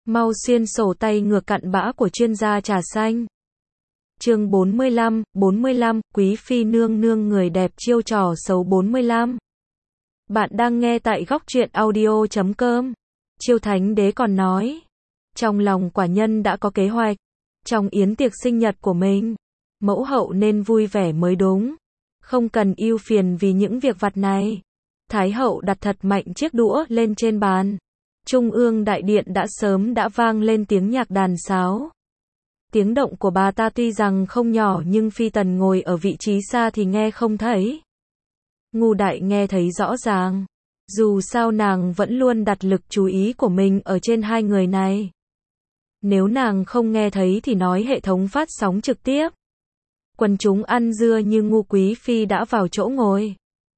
Mau xuyên sổ tay ngược cặn bã của chuyên gia trà xanh. Chương 45, Quý phi nương nương người đẹp chiêu trò xấu 45. Bạn đang nghe tại góc truyện audio.com. Chiêu Thánh Đế còn nói, trong lòng quả nhân đã có kế hoạch, trong yến tiệc sinh nhật của mình, mẫu hậu nên vui vẻ mới đúng, không cần ưu phiền vì những việc vặt này. Thái hậu đặt thật mạnh chiếc đũa lên trên bàn. Trung ương đại điện đã vang lên tiếng nhạc đàn sáo. Tiếng động của bà ta tuy rằng không nhỏ nhưng phi tần ngồi ở vị trí xa thì nghe không thấy. Ngu đại nghe thấy rõ ràng. Dù sao nàng vẫn luôn đặt lực chú ý của mình ở trên hai người này. Nếu nàng không nghe thấy thì nói hệ thống phát sóng trực tiếp. Quần chúng ăn dưa như ngu quý phi đã vào chỗ ngồi.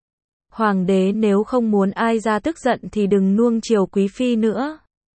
Hoàng đế nếu không muốn ai ra tức giận thì đừng nuông chiều quý phi nữa.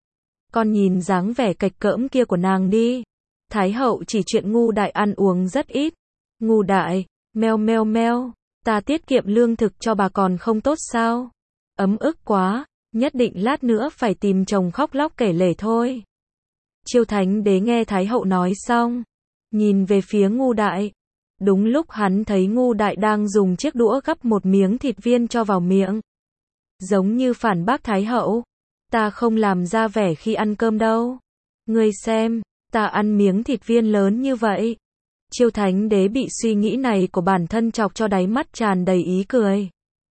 Con nhìn dáng vẻ cạch cỡm kia của nàng đi. Thái hậu chỉ chuyện ngu đại ăn uống rất ít. Ngu đại, meo meo meo, ta tiết kiệm lương thực cho bà còn không tốt sao? Ấm ức quá, nhất định lát nữa phải tìm chồng khóc lóc kể lể thôi. Chiêu Thánh Đế nghe Thái hậu nói xong, nhìn về phía ngu đại. Đúng lúc hắn thấy ngu đại đang dùng chiếc đũa gắp một miếng thịt viên cho vào miệng. Giống như phản bác Thái hậu. Ta không làm ra vẻ khi ăn cơm đâu. Ngươi xem, ta ăn miếng thịt viên lớn như vậy. Chiêu Thánh Đế bị suy nghĩ này của bản thân chọc cho đáy mắt tràn đầy ý cười.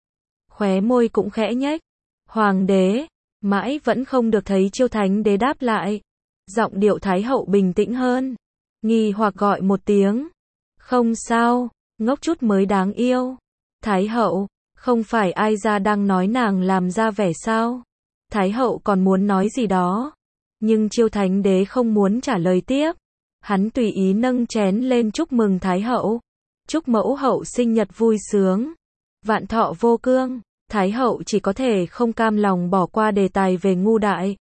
Khóe môi cũng khẽ nhếch. Hoàng đế, mãi vẫn không được thấy Chiêu Thánh Đế đáp lại. Giọng điệu Thái hậu bình tĩnh hơn. Nghi hoặc gọi một tiếng. Không sao, ngốc chút mới đáng yêu. Thái hậu, không phải ai ra đang nói nàng làm ra vẻ sao? Thái hậu còn muốn nói gì đó. Nhưng Chiêu Thánh Đế không muốn trả lời tiếp. Hắn tùy ý nâng chén lên chúc mừng Thái hậu. Chúc mẫu hậu sinh nhật vui sướng. Vạn thọ vô cương. Thái hậu chỉ có thể không cam lòng bỏ qua đề tài về ngu đại.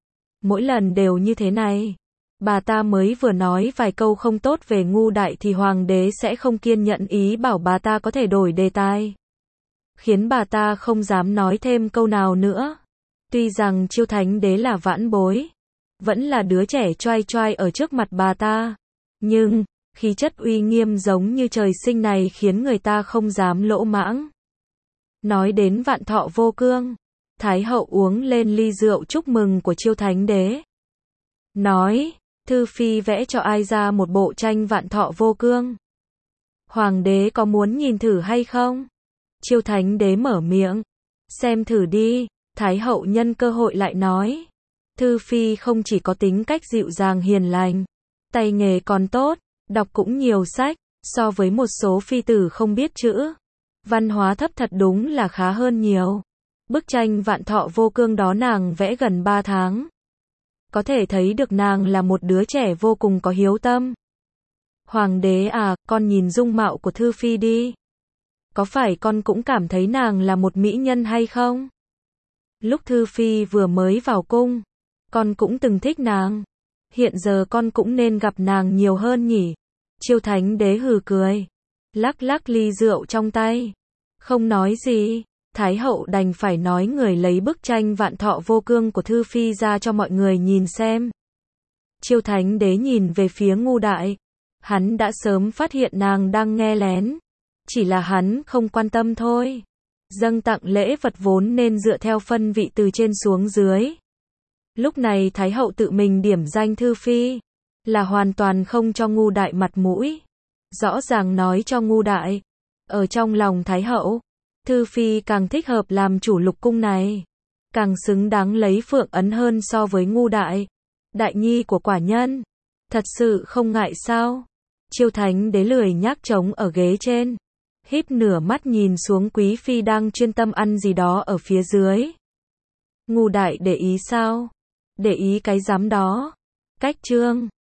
Mỗi lần đều như thế này. Bà ta mới vừa nói vài câu không tốt về ngu đại thì hoàng đế sẽ không kiên nhẫn ý bảo bà ta có thể đổi đề tài. Khiến bà ta không dám nói thêm câu nào nữa. Tuy rằng Chiêu Thánh Đế là vãn bối, vẫn là đứa trẻ choai choai ở trước mặt bà ta. Nhưng, khí chất uy nghiêm giống như trời sinh này khiến người ta không dám lỗ mãng. Nói đến vạn thọ vô cương, Thái hậu uống lên ly rượu chúc mừng của Chiêu Thánh Đế. Nói, Thư Phi vẽ cho ai ra một bộ tranh vạn thọ vô cương. Hoàng đế có muốn nhìn thử hay không? Chiêu Thánh Đế mở miệng. Xem thử đi, Thái hậu nhân cơ hội lại nói. Thư Phi không chỉ có tính cách dịu dàng hiền lành, tay nghề còn tốt, đọc cũng nhiều sách, so với một số phi tử không biết chữ. Văn hóa thấp thật đúng là khá hơn nhiều. Bức tranh vạn thọ vô cương đó nàng vẽ gần 3 tháng. Có thể thấy được nàng là một đứa trẻ vô cùng có hiếu tâm. Hoàng đế à, con nhìn dung mạo của Thư Phi đi. Có phải con cũng cảm thấy nàng là một mỹ nhân hay không? Lúc Thư Phi vừa mới vào cung, con cũng từng thích nàng. Hiện giờ con cũng nên gặp nàng nhiều hơn nhỉ? Chiêu Thánh Đế hừ cười. Lắc lắc ly rượu trong tay. Không nói gì. Thái hậu đành phải nói người lấy bức tranh vạn thọ vô cương của Thư Phi ra cho mọi người nhìn xem. Chiêu Thánh Đế nhìn về phía ngu đại. Hắn đã sớm phát hiện nàng đang nghe lén. Chỉ là hắn không quan tâm thôi. Dâng tặng lễ vật vốn nên dựa theo phân vị từ trên xuống dưới. Lúc này Thái hậu tự mình điểm danh Thư Phi. Là hoàn toàn không cho ngu đại mặt mũi. Rõ ràng nói cho ngu đại. Ở trong lòng Thái hậu, Thư Phi càng thích hợp làm chủ lục cung này. Càng xứng đáng lấy phượng ấn hơn so với ngu đại. Đại nhi của quả nhân. Thật sự không ngại sao? Chiêu Thánh Đế lười nhác trống ở ghế trên. Híp nửa mắt nhìn xuống quý phi đang chuyên tâm ăn gì đó ở phía dưới. Ngu đại để ý sao? Để ý cái dám đó. Cách chương